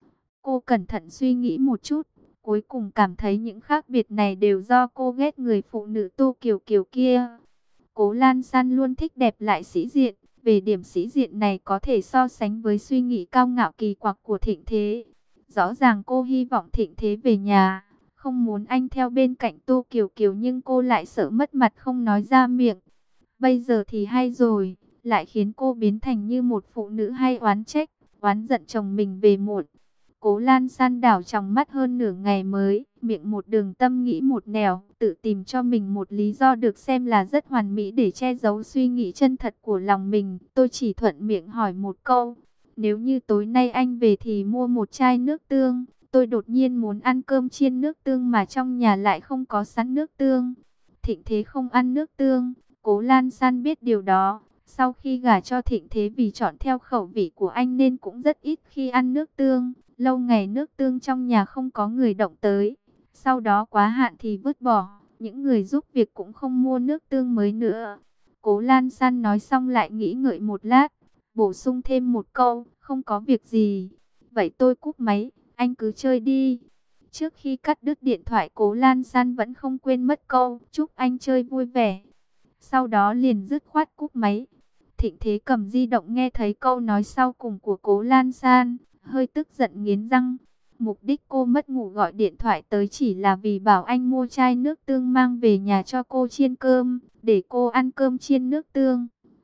Cô cẩn thận suy nghĩ một chút, cuối cùng cảm thấy những khác biệt này đều do cô ghét người phụ nữ Tô Kiều Kiều kia. Cố Lan San luôn thích đẹp lại sĩ diện, về điểm sĩ diện này có thể so sánh với suy nghĩ cao ngạo kỳ quặc của Thịnh Thế. Rõ ràng cô hy vọng Thịnh Thế về nhà, không muốn anh theo bên cạnh Tô Kiều Kiều, nhưng cô lại sợ mất mặt không nói ra miệng. Bây giờ thì hay rồi, lại khiến cô biến thành như một phụ nữ hay oán trách, oán giận chồng mình về muộn. Cố Lan San đảo trong mắt hơn nửa ngày mới, miệng một đường tâm nghĩ một nẻo, tự tìm cho mình một lý do được xem là rất hoàn mỹ để che giấu suy nghĩ chân thật của lòng mình. Tôi chỉ thuận miệng hỏi một câu, nếu như tối nay anh về thì mua một chai nước tương. Tôi đột nhiên muốn ăn cơm chiên nước tương mà trong nhà lại không có sẵn nước tương. Thịnh Thế không ăn nước tương, Cố Lan San biết điều đó. Sau khi gả cho Thịnh Thế vì chọn theo khẩu vị của anh nên cũng rất ít khi ăn nước tương. Lâu ngày nước tương trong nhà không có người động tới. Sau đó quá hạn thì vứt bỏ. Những người giúp việc cũng không mua nước tương mới nữa. Cố Lan San nói xong lại nghĩ ngợi một lát, bổ sung thêm một câu, không có việc gì. Vậy tôi cúp máy, anh cứ chơi đi. Trước khi cắt đứt điện thoại, Cố Lan San vẫn không quên mất câu, chúc anh chơi vui vẻ. Sau đó liền dứt khoát cúp máy. Thịnh Thế cầm di động nghe thấy câu nói sau cùng của Cố Lan San, hơi tức giận nghiến răng. Mục đích cô mất ngủ gọi điện thoại tới chỉ là vì bảo anh mua chai nước tương mang về nhà cho cô chiên cơm, để cô ăn cơm chiên nước tương.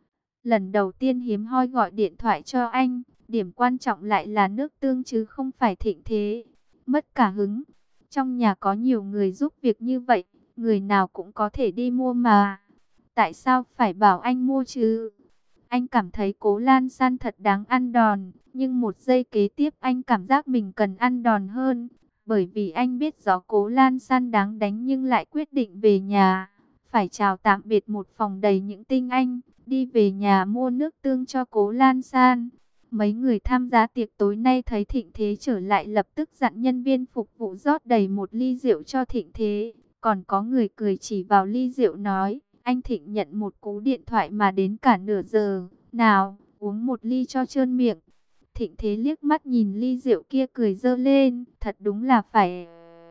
Lần đầu tiên hiếm hoi gọi điện thoại cho anh, điểm quan trọng lại là nước tương chứ không phải Thịnh Thế. Mất cả hứng. Trong nhà có nhiều người giúp việc như vậy, người nào cũng có thể đi mua mà. Tại sao phải bảo anh mua chứ? Anh cảm thấy Cố Lan San thật đáng ăn đòn, nhưng một giây kế tiếp anh cảm giác mình cần ăn đòn hơn. Bởi vì anh biết rõ Cố Lan San đáng đánh nhưng lại quyết định về nhà. Phải chào tạm biệt một phòng đầy những tinh anh, đi về nhà mua nước tương cho Cố Lan San. Mấy người tham gia tiệc tối nay thấy Thịnh Thế trở lại lập tức dặn nhân viên phục vụ rót đầy một ly rượu cho Thịnh Thế. Còn có người cười chỉ vào ly rượu nói, anh Thịnh nhận một cú điện thoại mà đến cả nửa giờ. Nào, uống một ly cho trơn miệng. Thịnh Thế liếc mắt nhìn ly rượu kia cười dơ lên. Thật đúng là phải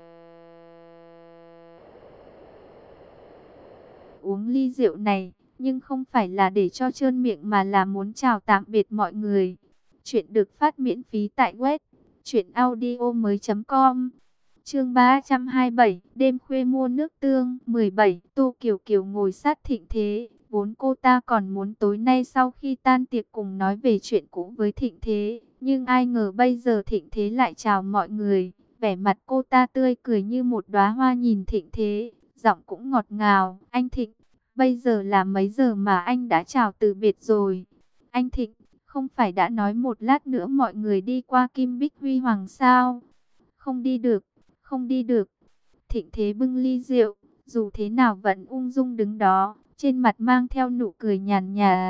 uống ly rượu này. Nhưng không phải là để cho trơn miệng mà là muốn chào tạm biệt mọi người. Chuyện được phát miễn phí tại web truyện audio mới chấm com. Chương ba trăm hai mươi bảy, đêm khuya mua nước tương. Mười bảy, Tô Kiều Kiều ngồi sát Thịnh Thế. Vốn cô ta còn muốn tối nay sau khi tan tiệc cùng nói về chuyện cũ với Thịnh Thế. Nhưng ai ngờ bây giờ Thịnh Thế lại chào mọi người. Vẻ mặt cô ta tươi cười như một đóa hoa nhìn Thịnh Thế. Giọng cũng ngọt ngào. Anh Thịnh, bây giờ là mấy giờ mà anh đã chào từ biệt rồi? Anh Thịnh, không phải đã nói một lát nữa mọi người đi qua Kim Bích Huy Hoàng sao? Không đi được, không đi được. Thịnh Thế bưng ly rượu, dù thế nào vẫn ung dung đứng đó, trên mặt mang theo nụ cười nhàn nhạt.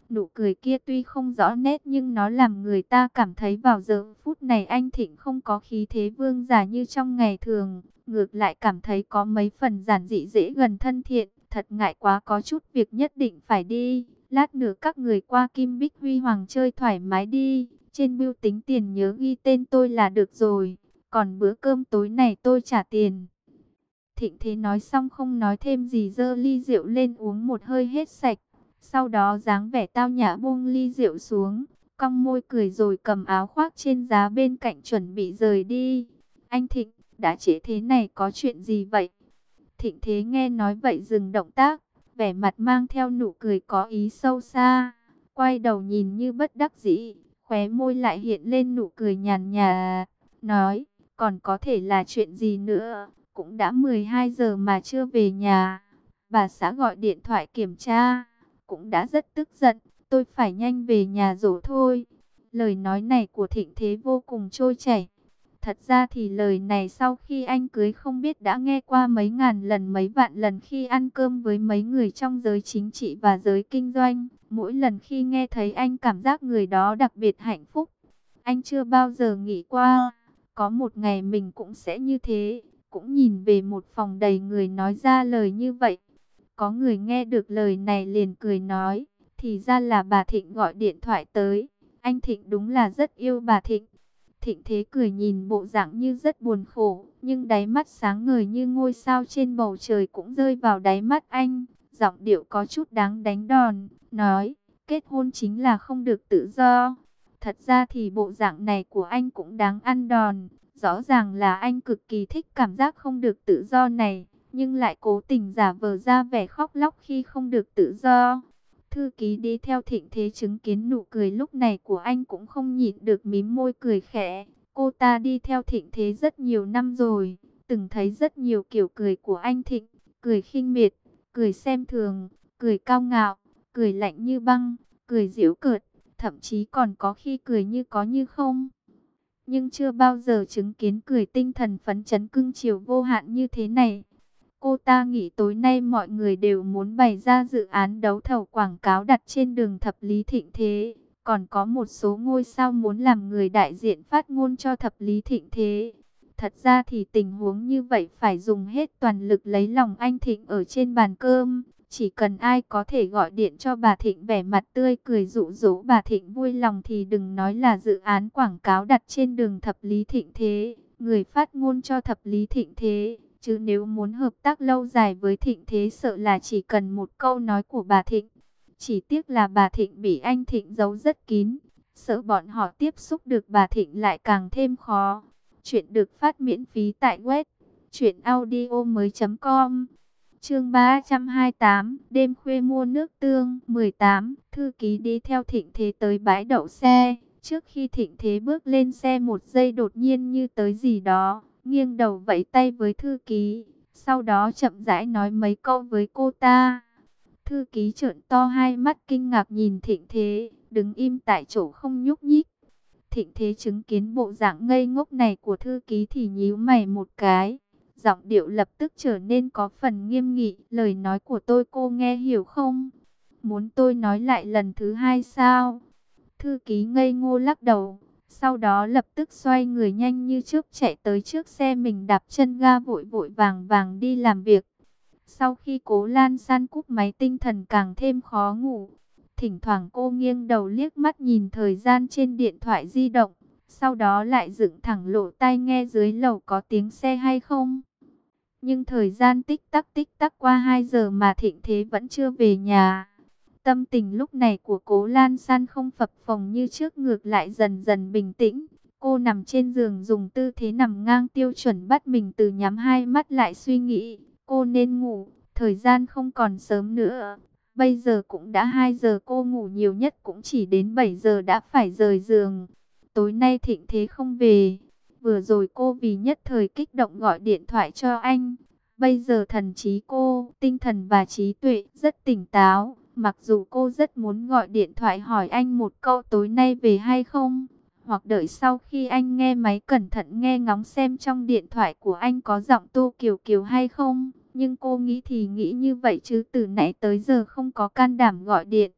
Nụ cười kia tuy không rõ nét nhưng nó làm người ta cảm thấy vào giờ phút này anh Thịnh không có khí thế vương giả như trong ngày thường. Ngược lại cảm thấy có mấy phần giản dị dễ gần thân thiện. Thật ngại quá, có chút việc nhất định phải đi. Lát nữa các người qua Kim Bích Huy Hoàng chơi thoải mái đi. Trên bưu tính tiền nhớ ghi tên tôi là được rồi. Còn bữa cơm tối này tôi trả tiền. Thịnh Thế nói xong không nói thêm gì, giơ ly rượu lên uống một hơi hết sạch. Sau đó dáng vẻ tao nhã buông ly rượu xuống, cong môi cười rồi cầm áo khoác trên giá bên cạnh chuẩn bị rời đi. Anh Thịnh, đã trễ thế này có chuyện gì vậy? Thịnh Thế nghe nói vậy dừng động tác, vẻ mặt mang theo nụ cười có ý sâu xa. Quay đầu nhìn như bất đắc dĩ, khóe môi lại hiện lên nụ cười nhàn nhạt, nói, còn có thể là chuyện gì nữa, cũng đã mười hai giờ mà chưa về nhà. Bà xã gọi điện thoại kiểm tra, cũng đã rất tức giận, tôi phải nhanh về nhà dỗ thôi. Lời nói này của Thịnh Thế vô cùng trôi chảy. Thật ra thì lời này sau khi anh cưới không biết đã nghe qua mấy ngàn lần mấy vạn lần khi ăn cơm với mấy người trong giới chính trị và giới kinh doanh. Mỗi lần khi nghe thấy anh cảm giác người đó đặc biệt hạnh phúc. Anh chưa bao giờ nghĩ qua, có một ngày mình cũng sẽ như thế, cũng nhìn về một phòng đầy người nói ra lời như vậy. Có người nghe được lời này liền cười nói, thì ra là bà Thịnh gọi điện thoại tới, anh Thịnh đúng là rất yêu bà Thịnh. Thịnh Thế cười nhìn bộ dạng như rất buồn khổ, nhưng đáy mắt sáng ngời như ngôi sao trên bầu trời cũng rơi vào đáy mắt anh. Giọng điệu có chút đáng đánh đòn, nói, kết hôn chính là không được tự do. Thật ra thì bộ dạng này của anh cũng đáng ăn đòn. Rõ ràng là anh cực kỳ thích cảm giác không được tự do này, nhưng lại cố tình giả vờ ra vẻ khóc lóc khi không được tự do. Thư ký đi theo Thịnh Thế chứng kiến nụ cười lúc này của anh cũng không nhịn được mím môi cười khẽ. Cô ta đi theo Thịnh Thế rất nhiều năm rồi, từng thấy rất nhiều kiểu cười của anh Thịnh, cười khinh miệt, cười xem thường, cười cao ngạo, cười lạnh như băng, cười giễu cợt, thậm chí còn có khi cười như có như không. Nhưng chưa bao giờ chứng kiến cười tinh thần phấn chấn cưng chiều vô hạn như thế này. Cô ta nghĩ tối nay mọi người đều muốn bày ra dự án đấu thầu quảng cáo đặt trên đường Thập Lý Thịnh Thế. Còn có một số ngôi sao muốn làm người đại diện phát ngôn cho Thập Lý Thịnh Thế. Thật ra thì tình huống như vậy phải dùng hết toàn lực lấy lòng anh Thịnh ở trên bàn cơm. Chỉ cần ai có thể gọi điện cho bà Thịnh vẻ mặt tươi cười dụ dỗ bà Thịnh vui lòng thì đừng nói là dự án quảng cáo đặt trên đường Thập Lý Thịnh Thế, người phát ngôn cho Thập Lý Thịnh Thế. Chứ nếu muốn hợp tác lâu dài với Thịnh Thế sợ là chỉ cần một câu nói của bà Thịnh. Chỉ tiếc là bà Thịnh bị anh Thịnh giấu rất kín, sợ bọn họ tiếp xúc được bà Thịnh lại càng thêm khó. Chuyện được phát miễn phí tại web truyện audio mới chấm com. Chương ba trăm hai mươi tám, đêm khuya mua nước tương. Mười tám, thư ký đi theo Thịnh Thế tới bãi đậu xe. Trước khi Thịnh Thế bước lên xe một giây đột nhiên như tới gì đó, nghiêng đầu vẫy tay với thư ký, sau đó chậm rãi nói mấy câu với cô ta. Thư ký trợn to hai mắt kinh ngạc nhìn Thịnh Thế, đứng im tại chỗ không nhúc nhích. Thịnh Thế chứng kiến bộ dạng ngây ngốc này của thư ký thì nhíu mày một cái. Giọng điệu lập tức trở nên có phần nghiêm nghị. Lời nói của tôi cô nghe hiểu không? Muốn tôi nói lại lần thứ hai sao? Thư ký ngây ngô lắc đầu. Sau đó lập tức xoay người nhanh như chớp chạy tới trước xe mình, đạp chân ga vội vội vàng vàng đi làm việc. Sau khi Cố Lan San cúp máy tinh thần càng thêm khó ngủ. Thỉnh thoảng cô nghiêng đầu liếc mắt nhìn thời gian trên điện thoại di động. Sau đó lại dựng thẳng lỗ tai nghe dưới lầu có tiếng xe hay không. Nhưng thời gian tích tắc tích tắc qua hai giờ mà Thịnh Thế vẫn chưa về nhà. Tâm tình lúc này của Cố Lan San không phập phồng như trước, ngược lại dần dần bình tĩnh. Cô nằm trên giường dùng tư thế nằm ngang tiêu chuẩn, bắt mình từ nhắm hai mắt lại suy nghĩ. Cô nên ngủ, thời gian không còn sớm nữa. Bây giờ cũng đã hai giờ, cô ngủ nhiều nhất cũng chỉ đến bảy giờ đã phải rời giường. Tối nay Thịnh Thế không về. Vừa rồi cô vì nhất thời kích động gọi điện thoại cho anh. Bây giờ thần trí cô, tinh thần và trí tuệ rất tỉnh táo. Mặc dù cô rất muốn gọi điện thoại hỏi anh một câu tối nay về hay không, hoặc đợi sau khi anh nghe máy cẩn thận nghe ngóng xem trong điện thoại của anh có giọng Tô Kiều Kiều hay không. Nhưng cô nghĩ thì nghĩ như vậy chứ từ nãy tới giờ không có can đảm gọi điện.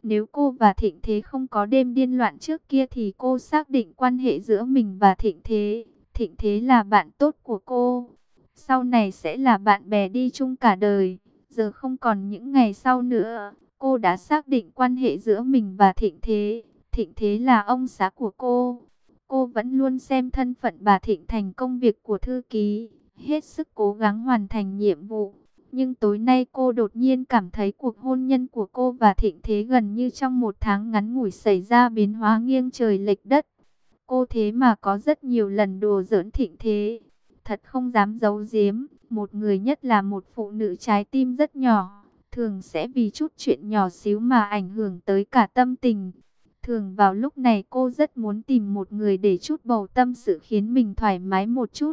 Nếu cô và Thịnh Thế không có đêm điên loạn trước kia thì cô xác định quan hệ giữa mình và Thịnh Thế. Thịnh Thế là bạn tốt của cô, sau này sẽ là bạn bè đi chung cả đời. Giờ không còn những ngày sau nữa, cô đã xác định quan hệ giữa mình và Thịnh Thế. Thịnh Thế là ông xã của cô. Cô vẫn luôn xem thân phận bà Thịnh thành công việc của thư ký, hết sức cố gắng hoàn thành nhiệm vụ. Nhưng tối nay cô đột nhiên cảm thấy cuộc hôn nhân của cô và Thịnh Thế gần như trong một tháng ngắn ngủi xảy ra biến hóa nghiêng trời lệch đất. Cô thế mà có rất nhiều lần đùa giỡn Thịnh Thế. Thật không dám giấu giếm, một người nhất là một phụ nữ trái tim rất nhỏ, thường sẽ vì chút chuyện nhỏ xíu mà ảnh hưởng tới cả tâm tình. Thường vào lúc này cô rất muốn tìm một người để chút bầu tâm sự khiến mình thoải mái một chút.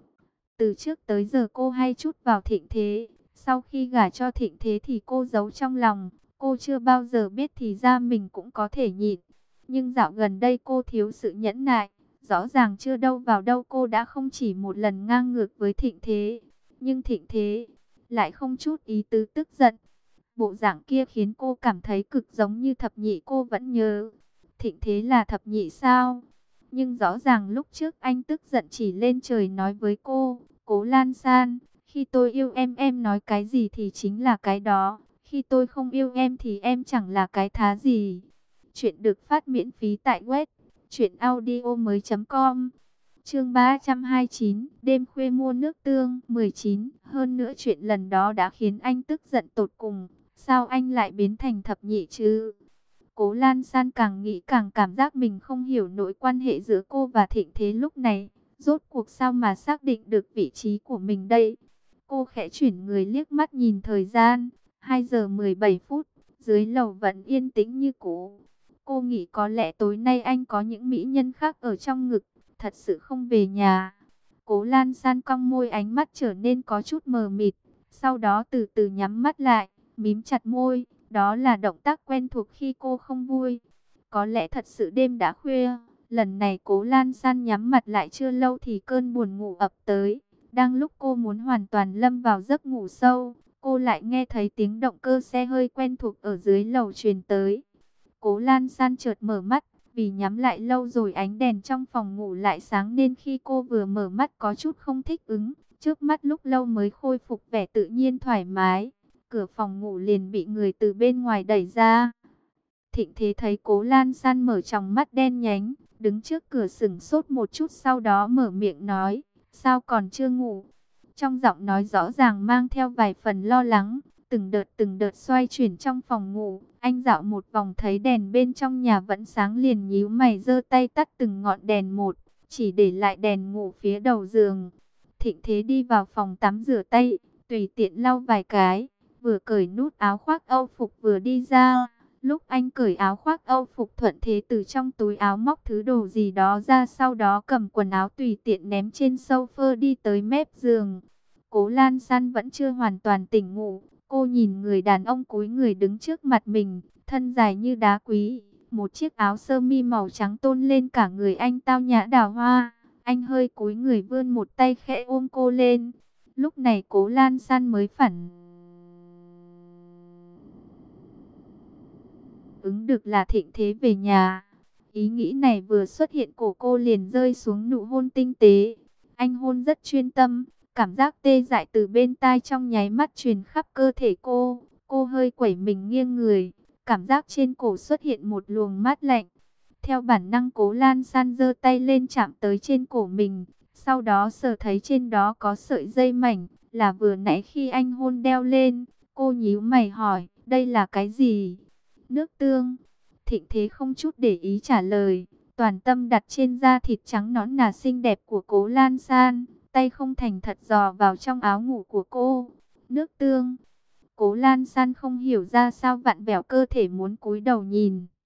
Từ trước tới giờ cô hay chút vào Thịnh Thế. Sau khi gả cho Thịnh Thế thì cô giấu trong lòng. Cô chưa bao giờ biết thì ra mình cũng có thể nhịn. Nhưng dạo gần đây cô thiếu sự nhẫn nại. Rõ ràng chưa đâu vào đâu cô đã không chỉ một lần ngang ngược với Thịnh Thế. Nhưng Thịnh Thế lại không chút ý tứ tức giận. Bộ dạng kia khiến cô cảm thấy cực giống như thập nhị cô vẫn nhớ. Thịnh Thế là thập nhị sao? Nhưng rõ ràng lúc trước anh tức giận chỉ lên trời nói với cô, Cố Lan San, khi tôi yêu em em nói cái gì thì chính là cái đó, khi tôi không yêu em thì em chẳng là cái thá gì. Chuyện được phát miễn phí tại web truyệnaudiomoi chấm com. Chương ba trăm hai mươi chín, đêm khuya mua nước tương. Mười chín, hơn nữa chuyện lần đó đã khiến anh tức giận tột cùng, sao anh lại biến thành thập nhị chứ? Cố Lan San càng nghĩ càng cảm giác mình không hiểu nổi quan hệ giữa cô và Thịnh Thế lúc này. Rốt cuộc sao mà xác định được vị trí của mình đây? Cô khẽ chuyển người liếc mắt nhìn thời gian. hai giờ mười bảy phút, dưới lầu vẫn yên tĩnh như cũ. Cô nghĩ có lẽ tối nay anh có những mỹ nhân khác ở trong ngực, thật sự không về nhà. Cố Lan San cong môi, ánh mắt trở nên có chút mờ mịt. Sau đó từ từ nhắm mắt lại, mím chặt môi. Đó là động tác quen thuộc khi cô không vui. Có lẽ thật sự đêm đã khuya. Lần này Cố Lan San nhắm mặt lại chưa lâu thì cơn buồn ngủ ập tới. Đang lúc cô muốn hoàn toàn lâm vào giấc ngủ sâu, cô lại nghe thấy tiếng động cơ xe hơi quen thuộc ở dưới lầu truyền tới. Cố Lan San chợt mở mắt, vì nhắm lại lâu rồi ánh đèn trong phòng ngủ lại sáng nên khi cô vừa mở mắt có chút không thích ứng. Trước mắt lúc lâu mới khôi phục vẻ tự nhiên thoải mái. Cửa phòng ngủ liền bị người từ bên ngoài đẩy ra. Thịnh Thế thấy Cố Lan San mở tròng mắt đen nhánh, đứng trước cửa sững sốt một chút, sau đó mở miệng nói, sao còn chưa ngủ? Trong giọng nói rõ ràng mang theo vài phần lo lắng. Từng đợt từng đợt xoay chuyển trong phòng ngủ, anh dạo một vòng thấy đèn bên trong nhà vẫn sáng liền nhíu mày giơ tay tắt từng ngọn đèn một, chỉ để lại đèn ngủ phía đầu giường. Thịnh Thế đi vào phòng tắm rửa tay, tùy tiện lau vài cái, vừa cởi nút áo khoác Âu phục vừa đi ra. Lúc anh cởi áo khoác Âu phục, Thuận Thế từ trong túi áo móc thứ đồ gì đó ra, sau đó cầm quần áo tùy tiện ném trên sofa đi tới mép giường. Cố Lan San vẫn chưa hoàn toàn tỉnh ngủ, cô nhìn người đàn ông cúi người đứng trước mặt mình, thân dài như đá quý, một chiếc áo sơ mi màu trắng tôn lên cả người anh tao nhã đào hoa. Anh hơi cúi người vươn một tay khẽ ôm cô lên. Lúc này Cố Lan San mới phản ứng được là Thịnh Thế về nhà. Ý nghĩ này vừa xuất hiện, cổ cô liền rơi xuống nụ hôn tinh tế. Anh hôn rất chuyên tâm, cảm giác tê dại từ bên tai trong nháy mắt truyền khắp cơ thể cô. Cô hơi quẩy mình nghiêng người, cảm giác trên cổ xuất hiện một luồng mát lạnh. Theo bản năng Cố Lan San giơ tay lên chạm tới trên cổ mình, sau đó sờ thấy trên đó có sợi dây mảnh, là vừa nãy khi anh hôn đeo lên. Cô nhíu mày hỏi, đây là cái gì? Nước tương. Thịnh Thế không chút để ý trả lời, toàn tâm đặt trên da thịt trắng nõn nà xinh đẹp của Cố Lan San, tay không thành thật dò vào trong áo ngủ của cô. Nước tương. Cố Lan San không hiểu ra sao vặn vẹo cơ thể muốn cúi đầu nhìn.